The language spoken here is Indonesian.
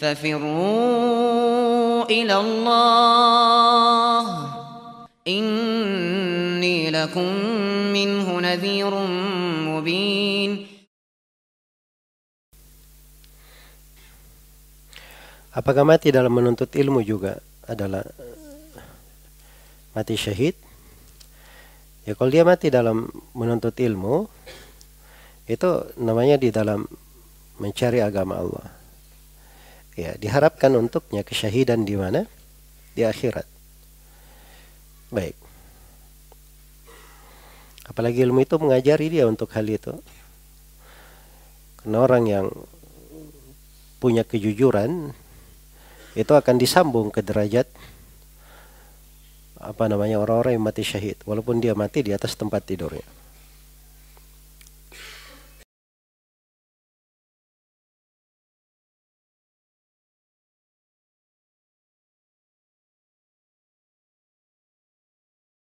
ففروا إلى الله إني لكم منه نذير مبين. Apakah mati dalam menuntut ilmu juga adalah mati syahid? Ya, kalau dia mati dalam menuntut ilmu, itu namanya di dalam mencari agama Allah. Ya, diharapkan untuknya kesyahidan di mana? Di akhirat. Baik. Apalagi ilmu itu mengajari dia untuk hal itu. Karena orang yang punya kejujuran itu akan disambung ke derajat orang-orang yang mati syahid, walaupun dia mati di atas tempat tidurnya.